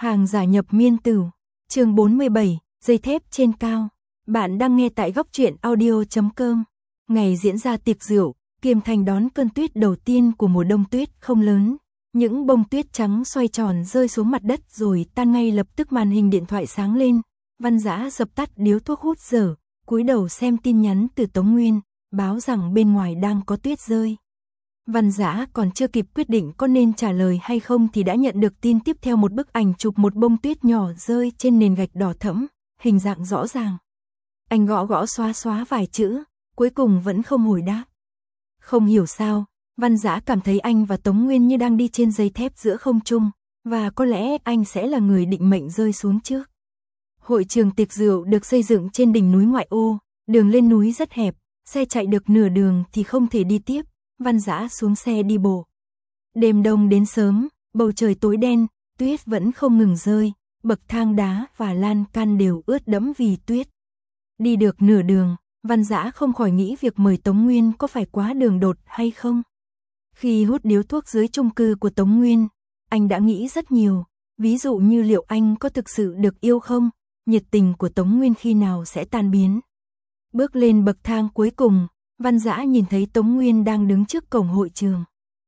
Hàng giả nhập miên tử. Chương 47, dây thép trên cao. Bạn đang nghe tại góc truyện audio.com. Ngày diễn ra tiệc rượu, Kiềm Thành đón cơn tuyết đầu tiên của mùa đông tuyết không lớn. Những bông tuyết trắng xoay tròn rơi xuống mặt đất rồi tan ngay lập tức. Màn hình điện thoại sáng lên. Văn Dã dập tắt điếu thuốc hút dở, cúi đầu xem tin nhắn từ Tống Nguyên, báo rằng bên ngoài đang có tuyết rơi. Văn Dã còn chưa kịp quyết định có nên trả lời hay không thì đã nhận được tin tiếp theo, một bức ảnh chụp một bông tuyết nhỏ rơi trên nền gạch đỏ thẫm, hình dạng rõ ràng. Anh gõ xóa vài chữ, cuối cùng vẫn không hồi đáp. Không hiểu sao, Văn Dã cảm thấy anh và Tống Nguyên như đang đi trên dây thép giữa không trung, và có lẽ anh sẽ là người định mệnh rơi xuống trước. Hội trường tiệc rượu được xây dựng trên đỉnh núi ngoại ô, đường lên núi rất hẹp, xe chạy được nửa đường thì không thể đi tiếp. Văn Dã xuống xe đi bộ. Đêm đông đến sớm, bầu trời tối đen, tuyết vẫn không ngừng rơi, bậc thang đá và lan can đều ướt đẫm vì tuyết. Đi được nửa đường, Văn Dã không khỏi nghĩ việc mời Tống Nguyên có phải quá đường đột hay không. Khi hút điếu thuốc dưới chung cư của Tống Nguyên, anh đã nghĩ rất nhiều, ví dụ như liệu anh có thực sự được yêu không, nhiệt tình của Tống Nguyên khi nào sẽ tan biến. Bước lên bậc thang cuối cùng, Văn Dã nhìn thấy Tống Nguyên đang đứng trước cổng hội trường.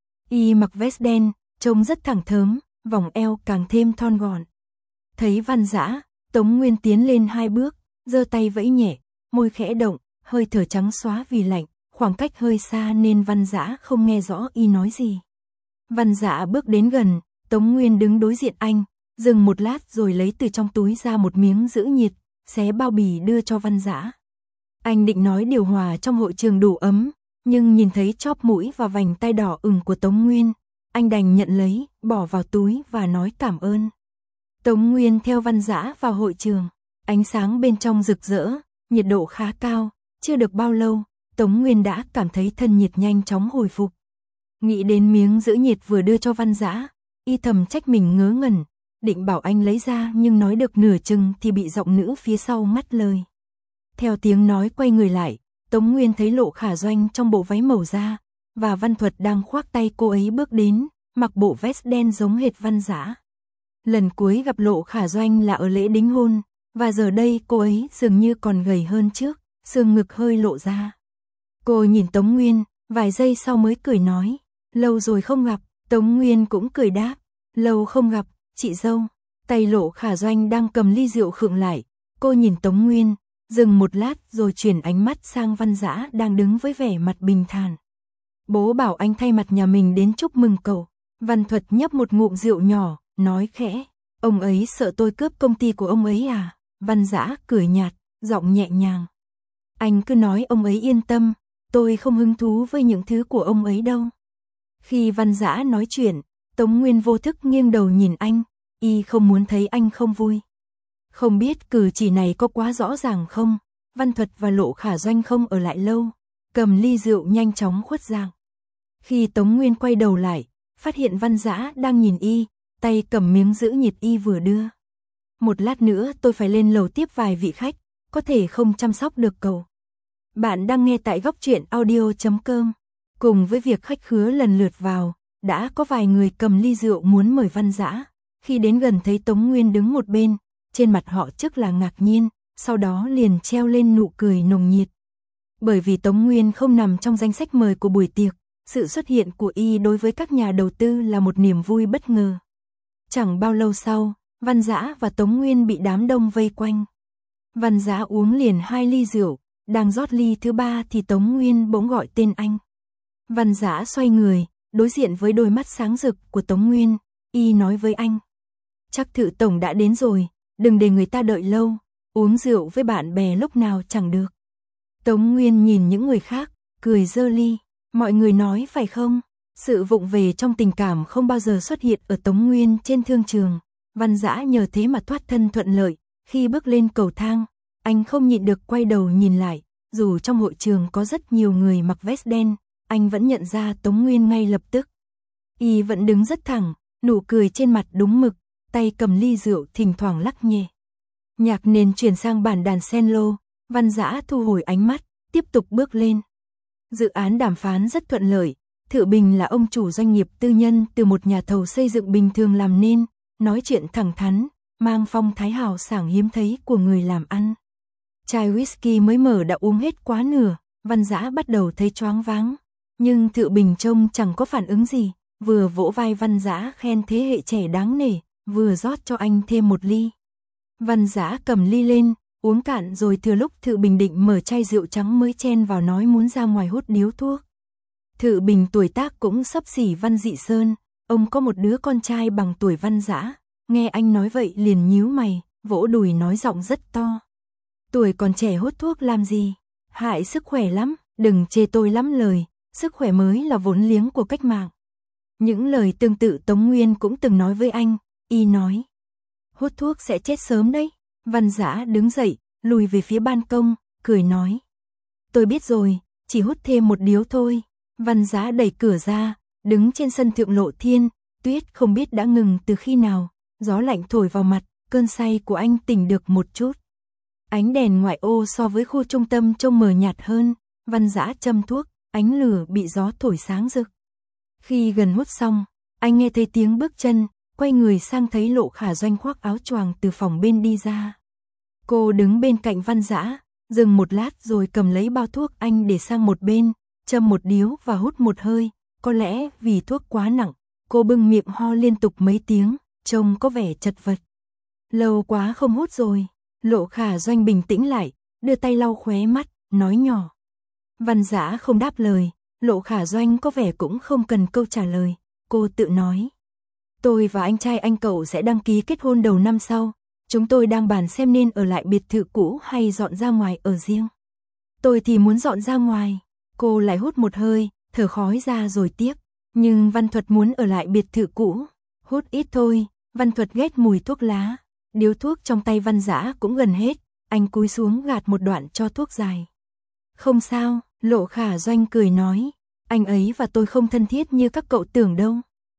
Y mặc vest đen, trông rất thẳng thớm, vòng eo càng thêm thon gọn. Thấy Văn Dã, Tống Nguyên tiến lên 2 bước, giơ tay vẫy nhẹ, môi khẽ động, hơi thở trắng xóa vì lạnh, khoảng cách hơi xa nên Văn Dã không nghe rõ y nói gì. Văn Dã bước đến gần, Tống Nguyên đứng đối diện anh, dừng một lát rồi lấy từ trong túi ra một miếng giữ nhiệt, xé bao bì đưa cho Văn Dã. Anh định nói điều hòa trong hội trường đủ ấm, nhưng nhìn thấy chóp mũi và vành tay đỏ ửng của Tống Nguyên, anh đành nhận lấy, bỏ vào túi và nói cảm ơn. Tống Nguyên theo Văn Dã vào hội trường, ánh sáng bên trong rực rỡ, nhiệt độ khá cao, chưa được bao lâu, Tống Nguyên đã cảm thấy thân nhiệt nhanh chóng hồi phục. Nghĩ đến miếng giữ nhiệt vừa đưa cho Văn Dã, y thầm trách mình ngớ ngẩn, định bảo anh lấy ra nhưng nói được nửa chừng thì bị giọng nữ phía sau ngắt lời. Theo tiếng nói quay người lại, Tống Nguyên thấy Lộ Khả Doanh trong bộ váy màu da, và Văn Thuật đang khoác tay cô ấy bước đến, mặc bộ vest đen giống hệt Văn Dã. Lần cuối gặp Lộ Khả Doanh là ở lễ đính hôn, và giờ đây cô ấy dường như còn gầy hơn trước, xương ngực hơi lộ ra. Cô nhìn Tống Nguyên, vài giây sau mới cười nói, lâu rồi không gặp. Tống Nguyên cũng cười đáp, lâu không gặp, chị dâu. Tay Lộ Khả Doanh đang cầm ly rượu khựng lại, cô nhìn Tống Nguyên, dừng một lát rồi chuyển ánh mắt sang Văn Dã đang đứng với vẻ mặt bình thản. Bố bảo anh thay mặt nhà mình đến chúc mừng cậu. Văn Thuật nhấp một ngụm rượu nhỏ, nói khẽ, ông ấy sợ tôi cướp công ty của ông ấy à? Văn Dã cười nhạt, giọng nhẹ nhàng. Anh cứ nói ông ấy yên tâm, tôi không hứng thú với những thứ của ông ấy đâu. Khi Văn Dã nói chuyện, Tống Nguyên vô thức nghiêng đầu nhìn anh, y không muốn thấy anh không vui. Không biết cử chỉ này có quá rõ ràng không? Văn Thuật và Lộ Khả Doanh không ở lại lâu, cầm ly rượu nhanh chóng khuất dạng. Khi Tống Nguyên quay đầu lại, phát hiện Văn Dã đang nhìn y, tay cầm miếng giữ nhiệt y vừa đưa. Một lát nữa tôi phải lên lầu tiếp vài vị khách, có thể không chăm sóc được cậu. Bạn đang nghe tại góc truyện audio.com. Cùng với việc khách khứa lần lượt vào, đã có vài người cầm ly rượu muốn mời Văn Dã. Khi đến gần thấy Tống Nguyên đứng một bên, trên mặt họ trước là ngạc nhiên, sau đó liền treo lên nụ cười nồng nhiệt. Bởi vì Tống Nguyên không nằm trong danh sách mời của buổi tiệc, sự xuất hiện của y đối với các nhà đầu tư là một niềm vui bất ngờ. Chẳng bao lâu sau, Văn Dã và Tống Nguyên bị đám đông vây quanh. Văn Dã uống liền 2 ly rượu, đang rót ly thứ 3 thì Tống Nguyên bỗng gọi tên anh. Văn Dã xoay người, đối diện với đôi mắt sáng rực của Tống Nguyên, y nói với anh. Chắc Thự Tổng đã đến rồi, đừng để người ta đợi lâu, uống rượu với bạn bè lúc nào chẳng được. Tống Nguyên nhìn những người khác, cười giơ ly, mọi người nói phải không? Sự vụng về trong tình cảm không bao giờ xuất hiện ở Tống Nguyên trên thương trường. Văn Dã nhờ thế mà thoát thân thuận lợi, khi bước lên cầu thang, anh không nhịn được quay đầu nhìn lại, dù trong hội trường có rất nhiều người mặc vest đen, anh vẫn nhận ra Tống Nguyên ngay lập tức. Y vẫn đứng rất thẳng, nụ cười trên mặt đúng mực, tay cầm ly rượu thỉnh thoảng lắc nhẹ. Nhạc nền chuyển sang bản đàn cello, Văn Dã thu hồi ánh mắt, tiếp tục bước lên. Dự án đàm phán rất thuận lợi, Thự Bình là ông chủ doanh nghiệp tư nhân từ một nhà thầu xây dựng bình thường làm nên, nói chuyện thẳng thắn, mang phong thái hào sảng hiếm thấy của người làm ăn. Chai whisky mới mở đã uống hết quá nửa, Văn Dã bắt đầu thấy choáng váng. Nhưng Thự Bình trông chẳng có phản ứng gì, vừa vỗ vai Văn Dã khen thế hệ trẻ đáng nể, vừa rót cho anh thêm một ly. Văn Dã cầm ly lên, uống cạn rồi thừa lúc Thự Bình định mở chai rượu trắng mới chen vào nói muốn ra ngoài hút điếu thuốc. Thự Bình tuổi tác cũng xấp xỉ Văn Dị Sơn, ông có một đứa con trai bằng tuổi Văn Dã, nghe anh nói vậy liền nhíu mày, vỗ đùi nói giọng rất to. Tuổi còn trẻ hút thuốc làm gì? Hại sức khỏe lắm, đừng chê tôi lắm lời, sức khỏe mới là vốn liếng của cách mạng. Những lời tương tự Tống Nguyên cũng từng nói với anh, y nói. Hút thuốc sẽ chết sớm đấy. Văn Dã đứng dậy, lùi về phía ban công, cười nói. Tôi biết rồi, chỉ hút thêm một điếu thôi. Văn Dã đẩy cửa ra, đứng trên sân Thượng Lộ Thiên, tuyết không biết đã ngừng từ khi nào, gió lạnh thổi vào mặt, cơn say của anh tỉnh được một chút. Ánh đèn ngoại ô so với khu trung tâm trông mờ nhạt hơn, Văn Dã châm thuốc, ánh lửa bị gió thổi sáng rực. Khi gần hút xong, anh nghe thấy tiếng bước chân, quay người sang thấy Lộ Khả Doanh khoác áo choàng từ phòng bên đi ra. Cô đứng bên cạnh Văn Dã, dừng một lát rồi cầm lấy bao thuốc anh để sang một bên, châm một điếu và hút một hơi, có lẽ vì thuốc quá nặng, cô bưng miệng ho liên tục mấy tiếng, trông có vẻ chật vật. Lâu quá không hút rồi. Lộ Khả Doanh bình tĩnh lại, đưa tay lau khóe mắt, nói nhỏ. Văn Dã không đáp lời, Lộ Khả Doanh có vẻ cũng không cần câu trả lời, cô tự nói. Tôi và anh trai anh cậu sẽ đăng ký kết hôn đầu năm sau, chúng tôi đang bàn xem nên ở lại biệt thự cũ hay dọn ra ngoài ở riêng. Tôi thì muốn dọn ra ngoài, cô lại hút một hơi, thở khói ra rồi tiếp, nhưng Văn Thuật muốn ở lại biệt thự cũ, hút ít thôi, Văn Thuật ghét mùi thuốc lá. Điếu thuốc trong tay Văn Dã cũng gần hết, anh cúi xuống gạt một đoạn cho thuốc dài. Không sao, Lộ Khả Doanh cười nói, anh ấy và tôi không thân thiết như các cậu tưởng đâu.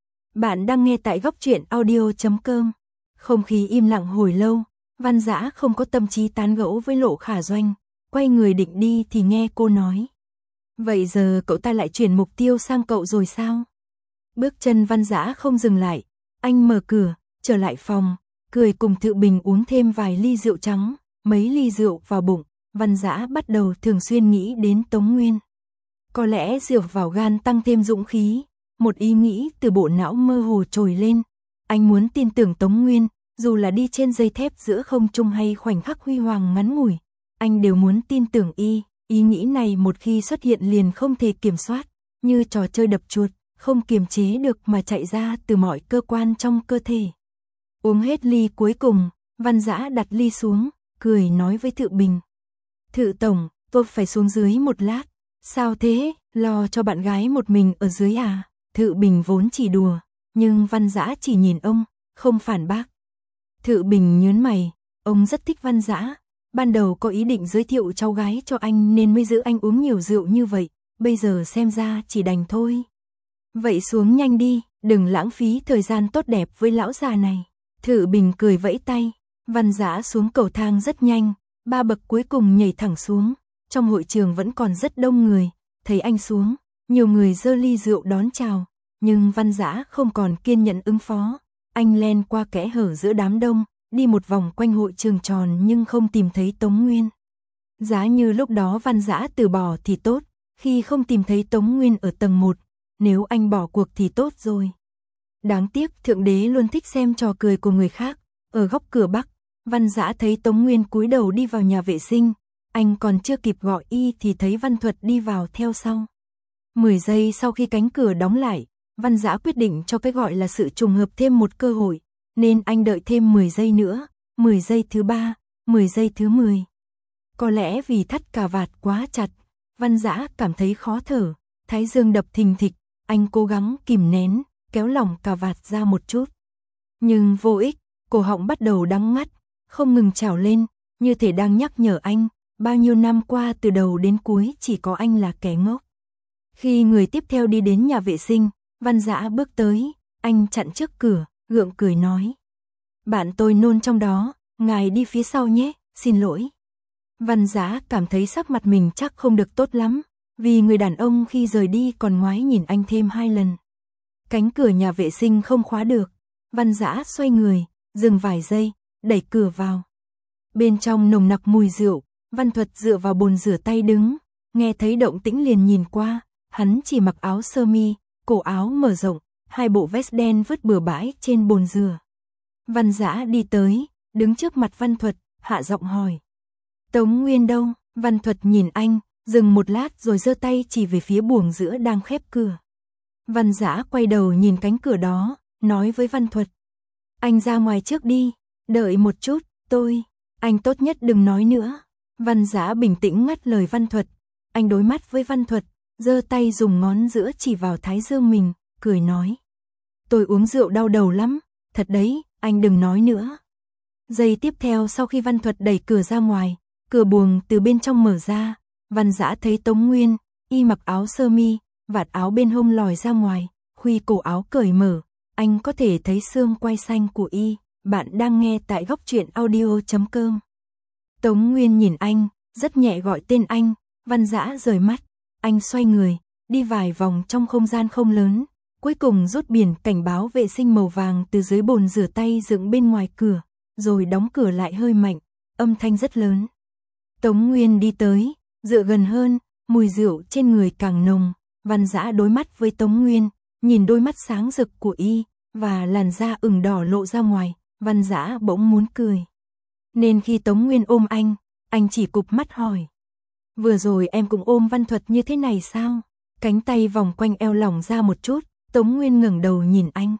Bạn đang nghe tại góc truyện audio.com. Không khí im lặng hồi lâu, Văn Dã không có tâm trí tán gẫu với Lộ Khả Doanh, quay người định đi thì nghe cô nói. Vậy giờ cậu ta lại chuyển mục tiêu sang cậu rồi sao? Bước chân Văn Dã không dừng lại, anh mở cửa, trở lại phòng. Cười cùng Thự Bình uống thêm vài ly rượu trắng, mấy ly rượu vào bụng, Văn Dã bắt đầu thường xuyên nghĩ đến Tống Nguyên. Có lẽ rượu vào gan tăng thêm dũng khí, một ý nghĩ từ bộ não mơ hồ trồi lên. Anh muốn tin tưởng Tống Nguyên, dù là đi trên dây thép giữa không trung hay khoảnh khắc huy hoàng ngắn ngủi, anh đều muốn tin tưởng y. Ý nghĩ này một khi xuất hiện liền không thể kiểm soát, như trò chơi đập chuột, không kiềm chế được mà chạy ra từ mọi cơ quan trong cơ thể. Uống hết ly cuối cùng, Văn Dã đặt ly xuống, cười nói với Thự Bình. Thự Tổng, tôi phải xuống dưới một lát. Sao thế, lo cho bạn gái một mình ở dưới à? Thự Bình vốn chỉ đùa, nhưng Văn Dã chỉ nhìn ông, không phản bác. Thự Bình nhớn mày, ông rất thích Văn Dã. Ban đầu có ý định giới thiệu cháu gái cho anh nên mới giữ anh uống nhiều rượu như vậy, bây giờ xem ra chỉ đành thôi. Vậy xuống nhanh đi, đừng lãng phí thời gian tốt đẹp với lão già này. Thự Bình cười vẫy tay, Văn Dã xuống cầu thang rất nhanh, 3 bậc cuối cùng nhảy thẳng xuống. Trong hội trường vẫn còn rất đông người, thấy anh xuống, nhiều người giơ ly rượu đón chào, nhưng Văn Dã không còn kiên nhẫn ứng phó. Anh len qua kẽ hở giữa đám đông, đi một vòng quanh hội trường tròn nhưng không tìm thấy Tống Nguyên. Giá như lúc đó Văn Dã từ bỏ thì tốt, khi không tìm thấy Tống Nguyên ở tầng 1, nếu anh bỏ cuộc thì tốt rồi. Đáng tiếc Thượng Đế luôn thích xem trò cười của người khác. Ở góc cửa Bắc, Văn Dã thấy Tống Nguyên cúi đầu đi vào nhà vệ sinh. Anh còn chưa kịp gọi y thì thấy Văn Thuật đi vào theo sau. 10 giây sau khi cánh cửa đóng lại, Văn Dã quyết định cho cái gọi là sự trùng hợp thêm một cơ hội, nên anh đợi thêm 10 giây nữa, 10 giây thứ 3, 10 giây thứ 10. Có lẽ vì thắt cà vạt quá chặt, Văn Dã cảm thấy khó thở, thái dương đập thình thịch, anh cố gắng kìm nén, kéo lỏng cà vạt ra một chút. Nhưng vô ích, cổ họng bắt đầu đắng ngắt, không ngừng trào lên, như thể đang nhắc nhở anh, bao nhiêu năm qua từ đầu đến cuối chỉ có anh là kẻ ngốc. Khi người tiếp theo đi đến nhà vệ sinh, Văn Dã bước tới, anh chặn trước cửa, gượng cười nói. Bạn tôi nôn trong đó, ngài đi phía sau nhé, xin lỗi. Văn Dã cảm thấy sắc mặt mình chắc không được tốt lắm, vì người đàn ông khi rời đi còn ngoái nhìn anh thêm 2 lần. Cánh cửa nhà vệ sinh không khóa được, Văn Dã xoay người, dừng vài giây, đẩy cửa vào. Bên trong nồng nặc mùi rượu, Văn Thuật dựa vào bồn rửa tay đứng, nghe thấy động tĩnh liền nhìn qua, hắn chỉ mặc áo sơ mi, cổ áo mở rộng, hai bộ vest đen vứt bừa bãi trên bồn rửa. Văn Dã đi tới, đứng trước mặt Văn Thuật, hạ giọng hỏi. Tống Nguyên đâu? Văn Thuật nhìn anh, dừng một lát rồi giơ tay chỉ về phía buồng giữa đang khép cửa. Văn Dã quay đầu nhìn cánh cửa đó, nói với Văn Thuật. Anh ra ngoài trước đi, đợi một chút, anh tốt nhất đừng nói nữa. Văn Dã bình tĩnh ngắt lời Văn Thuật, anh đối mắt với Văn Thuật, giơ tay dùng ngón giữa chỉ vào thái dương mình, cười nói. Tôi uống rượu đau đầu lắm, thật đấy, anh đừng nói nữa. Giây tiếp theo sau khi Văn Thuật đẩy cửa ra ngoài, cửa buồng từ bên trong mở ra, Văn Dã thấy Tống Nguyên, y mặc áo sơ mi, vạt áo bên hông lòi ra ngoài, khuy cổ áo cởi mở, anh có thể thấy xương quai xanh của y. Bạn đang nghe tại góc truyện audio.com. Tống Nguyên nhìn anh, rất nhẹ gọi tên anh, Văn Dã rời mắt, anh xoay người, đi vài vòng trong không gian không lớn, cuối cùng rút biển cảnh báo vệ sinh màu vàng từ dưới bồn rửa tay dựng bên ngoài cửa, rồi đóng cửa lại hơi mạnh, âm thanh rất lớn. Tống Nguyên đi tới, dựa gần hơn, mùi rượu trên người càng nồng, Văn Dã đối mắt với Tống Nguyên, nhìn đôi mắt sáng rực của y, và làn da ửng đỏ lộ ra ngoài, Văn Dã bỗng muốn cười. Nên khi Tống Nguyên ôm anh chỉ cụp mắt hỏi. Vừa rồi em cũng ôm Văn Thuật như thế này sao? Cánh tay vòng quanh eo lỏng ra một chút, Tống Nguyên ngẩng đầu nhìn anh.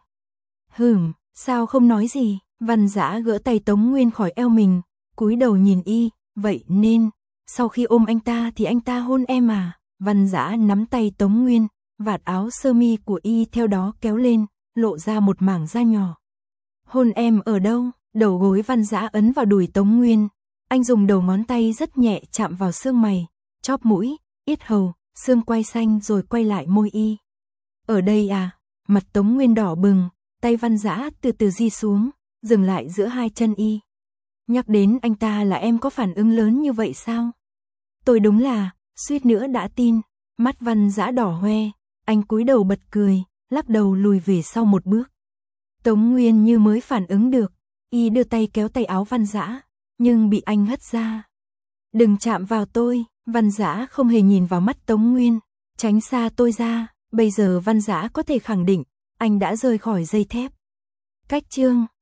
Sao không nói gì? Văn Dã gỡ tay Tống Nguyên khỏi eo mình, cúi đầu nhìn y, vậy nên, sau khi ôm anh ta thì anh ta hôn em à? Văn Dã nắm tay Tống Nguyên, vạt áo sơ mi của y theo đó kéo lên, lộ ra một mảng da nhỏ. Hôn em ở đâu? Đầu gối Văn Dã ấn vào đùi Tống Nguyên, anh dùng đầu ngón tay rất nhẹ chạm vào xương mày, chóp mũi, yết hầu, xương quai xanh rồi quay lại môi y. Ở đây à? Mặt Tống Nguyên đỏ bừng, tay Văn Dã từ từ di xuống, dừng lại giữa hai chân y. Nhắc đến anh ta là em có phản ứng lớn như vậy sao? Tôi đúng là, suýt nữa đã tin. Mắt Văn Dã đỏ hoe, anh cúi đầu bật cười, lắc đầu lùi về sau một bước. Tống Nguyên như mới phản ứng được, y đưa tay kéo tay áo Văn Dã, nhưng bị anh hất ra. Đừng chạm vào tôi. Văn Dã không hề nhìn vào mắt Tống Nguyên, tránh xa tôi ra. Bây giờ Văn Dã có thể khẳng định, anh đã rời khỏi dây thép. Cách chương